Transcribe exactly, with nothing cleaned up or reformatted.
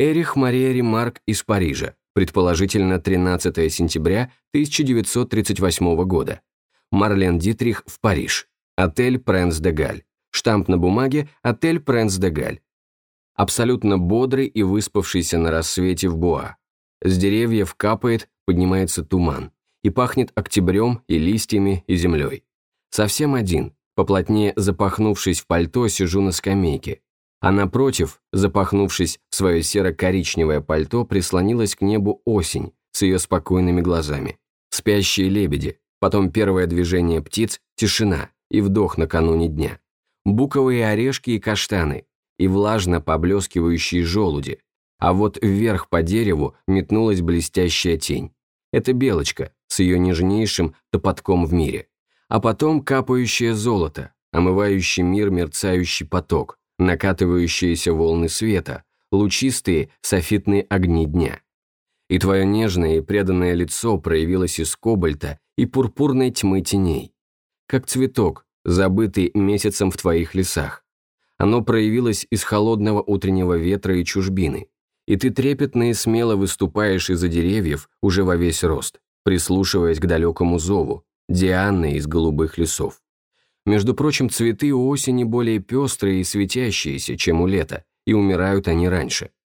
Эрих Мария Ремарк из Парижа, предположительно тринадцатого сентября тысяча девятьсот тридцать восьмого года. Марлен Дитрих в Париж. Отель Пренс де Галь. Штамп на бумаге «Отель Пренс де Галь». Абсолютно бодрый и выспавшийся на рассвете в Буа. С деревьев капает, поднимается туман. И пахнет октябрем, и листьями, и землей. Совсем один, поплотнее запахнувшись в пальто, сижу на скамейке. А напротив, запахнувшись в свое серо-коричневое пальто, прислонилась к небу осень с ее спокойными глазами. Спящие лебеди, потом первое движение птиц, тишина и вдох накануне дня. Буковые орешки и каштаны, и влажно поблескивающие желуди, а вот вверх по дереву метнулась блестящая тень. Это белочка с ее нежнейшим топотком в мире. А потом капающее золото, омывающий мир мерцающий поток, накатывающиеся волны света, лучистые софитные огни дня. И твое нежное и преданное лицо проявилось из кобальта и пурпурной тьмы теней. Как цветок, забытый месяцем в твоих лесах. Оно проявилось из холодного утреннего ветра и чужбины, и ты трепетно и смело выступаешь из-за деревьев уже во весь рост, прислушиваясь к далекому зову, Дианы из голубых лесов. Между прочим, цветы у осени более пестрые и светящиеся, чем у лета, и умирают они раньше.